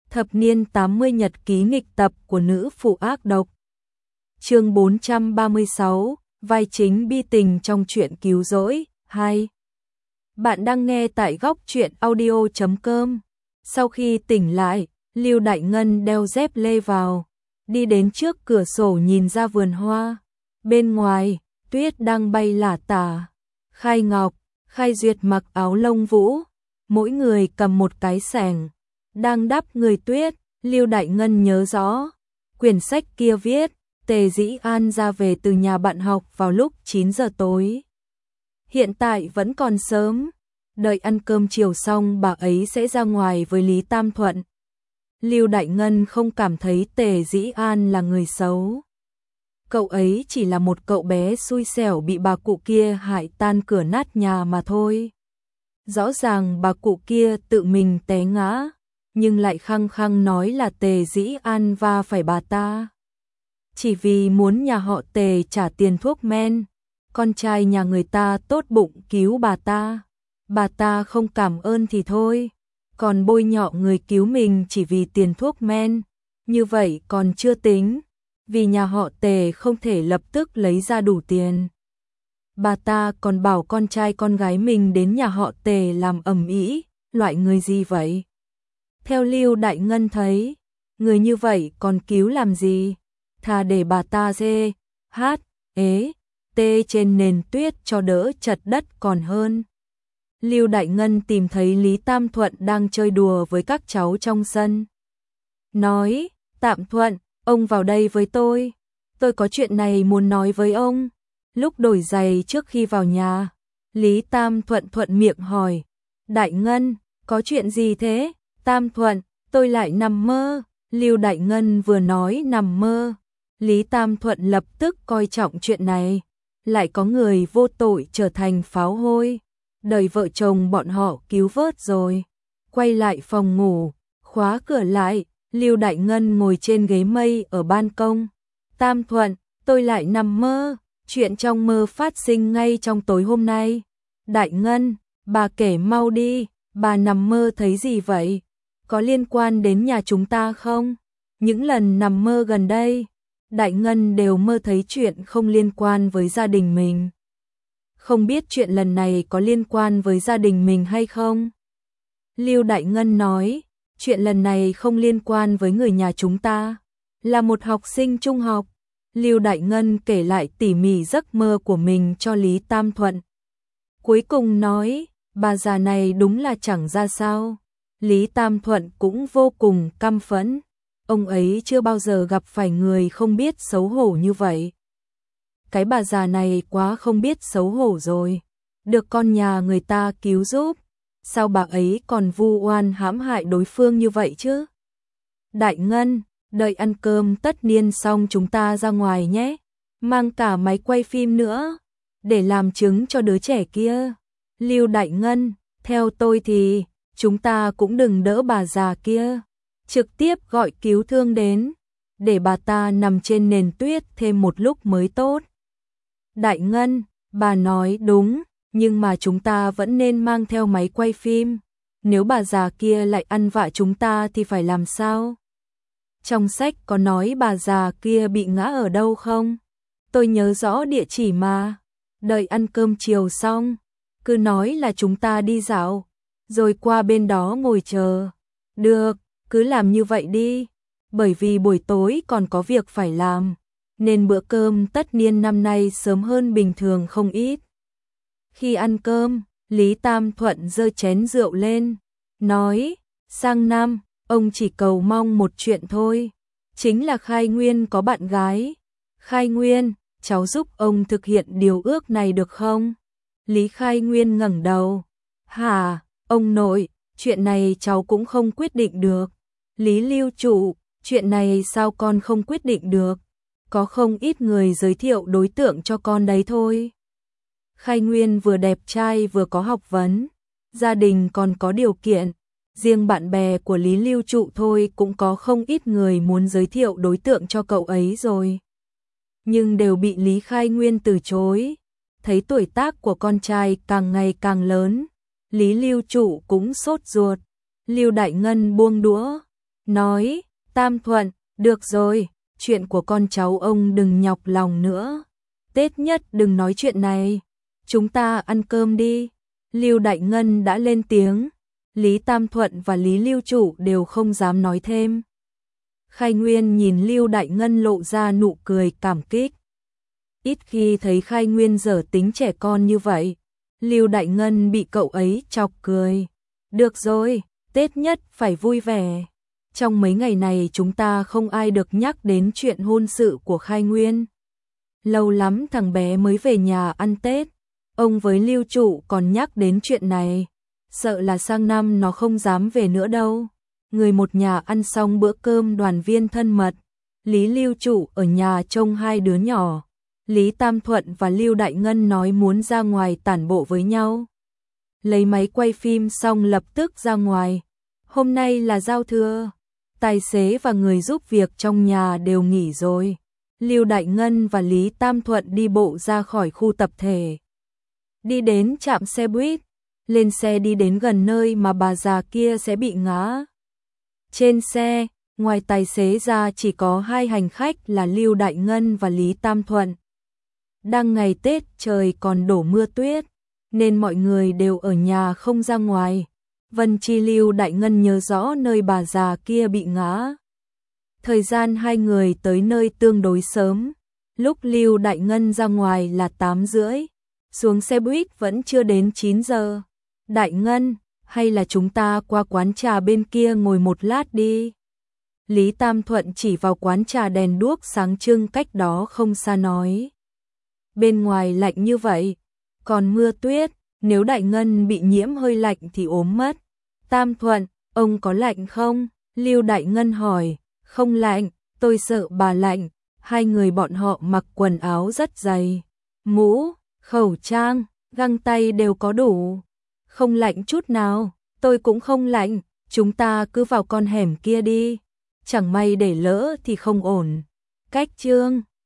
Thập niên 80 nhật ký nghịch tập của nữ phụ ác độc. Chương 436, vai chính bi tình trong truyện cứu rỗi 2. Bạn đang nghe tại góc truyện audio.com. Sau khi tỉnh lại, Lưu Đại Ngân đeo dép lê vào, đi đến trước cửa sổ nhìn ra vườn hoa. Bên ngoài, tuyết đang bay lả tả. Khai Ngọc, Khai Duyệt mặc áo lông vũ, mỗi người cầm một cái xẻng, đang đắp người tuyết. Lưu Đại Ngân nhớ rõ, quyển sách kia viết, Tề Dĩ An ra về từ nhà bạn học vào lúc 9 giờ tối. Hiện tại vẫn còn sớm, đợi ăn cơm chiều xong bà ấy sẽ ra ngoài với Lý Tam Thuận. Lưu Đại Ngân không cảm thấy Tề Dĩ An là người xấu. Cậu ấy chỉ là một cậu bé xui xẻo bị bà cụ kia hại tan cửa nát nhà mà thôi. Rõ ràng bà cụ kia tự mình té ngã, nhưng lại khăng khăng nói là Tề Dĩ An va phải bà ta. Chỉ vì muốn nhà họ Tề trả tiền thuốc men, con trai nhà người ta tốt bụng cứu bà ta không cảm ơn thì thôi, còn bôi nhọ người cứu mình chỉ vì tiền thuốc men, như vậy còn chưa tính, vì nhà họ Tề không thể lập tức lấy ra đủ tiền. Bà ta còn bảo con trai con gái mình đến nhà họ Tề làm ầm ĩ, loại người gì vậy? Theo Lưu Đại Ngân thấy, người như vậy còn cứu làm gì? Thà để bà ta dê, hát, ế, tê trên nền tuyết cho đỡ chật đất còn hơn. Lưu Đại Ngân tìm thấy Lý Tam Thuận đang chơi đùa với các cháu trong sân. Nói, Tam Thuận, ông vào đây với tôi có chuyện này muốn nói với ông. Lúc đổi giày trước khi vào nhà, Lý Tam Thuận thuận miệng hỏi, Đại Ngân, có chuyện gì thế? Tam Thuận, tôi lại nằm mơ. Lưu Đại Ngân vừa nói nằm mơ, Lý Tam Thuận lập tức coi trọng chuyện này, lại có người vô tội trở thành pháo hôi, đời vợ chồng bọn họ cứu vớt rồi. Quay lại phòng ngủ, khóa cửa lại, Lưu Đại Ngân ngồi trên ghế mây ở ban công. Tam Thuận, tôi lại nằm mơ, chuyện trong mơ phát sinh ngay trong tối hôm nay. Đại Ngân, bà kể mau đi, bà nằm mơ thấy gì vậy? Có liên quan đến nhà chúng ta không? Những lần nằm mơ gần đây, Đại Ngân đều mơ thấy chuyện không liên quan với gia đình mình. Không biết chuyện lần này có liên quan với gia đình mình hay không? Lưu Đại Ngân nói, chuyện lần này không liên quan với người nhà chúng ta, là một học sinh trung học. Lưu Đại Ngân kể lại tỉ mỉ giấc mơ của mình cho Lý Tam Thuận. Cuối cùng nói, bà già này đúng là chẳng ra sao. Lý Tam Thuận cũng vô cùng căm phẫn. Ông ấy chưa bao giờ gặp phải người không biết xấu hổ như vậy. Cái bà già này quá không biết xấu hổ rồi. Được con nhà người ta cứu giúp, sao bà ấy còn vu oan hãm hại đối phương như vậy chứ? Đại Ngân, đợi ăn cơm tất niên xong chúng ta ra ngoài nhé. Mang cả máy quay phim nữa, để làm chứng cho đứa trẻ kia. Lưu Đại Ngân, theo tôi thì chúng ta cũng đừng đỡ bà già kia, trực tiếp gọi cứu thương đến, để bà ta nằm trên nền tuyết thêm một lúc mới tốt. Đại Ngân, bà nói đúng, nhưng mà chúng ta vẫn nên mang theo máy quay phim. Nếu bà già kia lại ăn vạ chúng ta thì phải làm sao? Trong sách có nói bà già kia bị ngã ở đâu không? Tôi nhớ rõ địa chỉ mà. Đợi ăn cơm chiều xong, cứ nói là chúng ta đi dạo, rồi qua bên đó ngồi chờ. Được, cứ làm như vậy đi. Bởi vì buổi tối còn có việc phải làm, nên bữa cơm tất niên năm nay sớm hơn bình thường không ít. Khi ăn cơm, Lý Tam Thuận giơ chén rượu lên, nói, sang năm, ông chỉ cầu mong một chuyện thôi, chính là Khai Nguyên có bạn gái. Khai Nguyên, cháu giúp ông thực hiện điều ước này được không? Lý Khai Nguyên ngẩng đầu. Hả, ông nội, chuyện này cháu cũng không quyết định được. Lý Lưu Trụ, chuyện này sao con không quyết định được? Có không ít người giới thiệu đối tượng cho con đấy thôi. Khai Nguyên vừa đẹp trai vừa có học vấn, gia đình còn có điều kiện. Riêng bạn bè của Lý Lưu Trụ thôi cũng có không ít người muốn giới thiệu đối tượng cho cậu ấy rồi. Nhưng đều bị Lý Khai Nguyên từ chối. Thấy tuổi tác của con trai càng ngày càng lớn, Lý Lưu Trụ cũng sốt ruột. Lưu Đại Ngân buông đũa, nói, Tam Thuận, được rồi, chuyện của con cháu ông đừng nhọc lòng nữa. Tết nhất đừng nói chuyện này, chúng ta ăn cơm đi. Lưu Đại Ngân đã lên tiếng, Lý Tam Thuận và Lý Lưu Chủ đều không dám nói thêm. Khai Nguyên nhìn Lưu Đại Ngân lộ ra nụ cười cảm kích. Ít khi thấy Khai Nguyên dở tính trẻ con như vậy. Lưu Đại Ngân bị cậu ấy chọc cười. Được rồi, Tết nhất phải vui vẻ. Trong mấy ngày này chúng ta không ai được nhắc đến chuyện hôn sự của Khai Nguyên. Lâu lắm thằng bé mới về nhà ăn Tết. Ông với Lưu Trụ còn nhắc đến chuyện này. Sợ là sang năm nó không dám về nữa đâu. Người một nhà ăn xong bữa cơm đoàn viên thân mật. Lý Lưu Trụ ở nhà trông hai đứa nhỏ. Lý Tam Thuận và Lưu Đại Ngân nói muốn ra ngoài tản bộ với nhau. Lấy máy quay phim xong lập tức ra ngoài. Hôm nay là giao thừa. Tài xế và người giúp việc trong nhà đều nghỉ rồi. Lưu Đại Ngân và Lý Tam Thuận đi bộ ra khỏi khu tập thể. Đi đến trạm xe buýt. Lên xe đi đến gần nơi mà bà già kia sẽ bị ngã. Trên xe, ngoài tài xế ra chỉ có hai hành khách là Lưu Đại Ngân và Lý Tam Thuận. Đang ngày Tết trời còn đổ mưa tuyết, nên mọi người đều ở nhà không ra ngoài. Vân Chi Lưu Đại Ngân nhớ rõ nơi bà già kia bị ngã. Thời gian hai người tới nơi tương đối sớm. Lúc Lưu Đại Ngân ra ngoài là 8:30. Xuống xe buýt vẫn chưa đến 9 giờ. Đại Ngân, hay là chúng ta qua quán trà bên kia ngồi một lát đi. Lý Tam Thuận chỉ vào quán trà đèn đuốc sáng trưng cách đó không xa nói. Bên ngoài lạnh như vậy, còn mưa tuyết, nếu Đại Ngân bị nhiễm hơi lạnh thì ốm mất. Tam Thuận, ông có lạnh không? Lưu Đại Ngân hỏi, không lạnh, tôi sợ bà lạnh. Hai người bọn họ mặc quần áo rất dày, mũ, khẩu trang, găng tay đều có đủ. Không lạnh chút nào, tôi cũng không lạnh, chúng ta cứ vào con hẻm kia đi. Chẳng may để lỡ thì không ổn. Cách Trương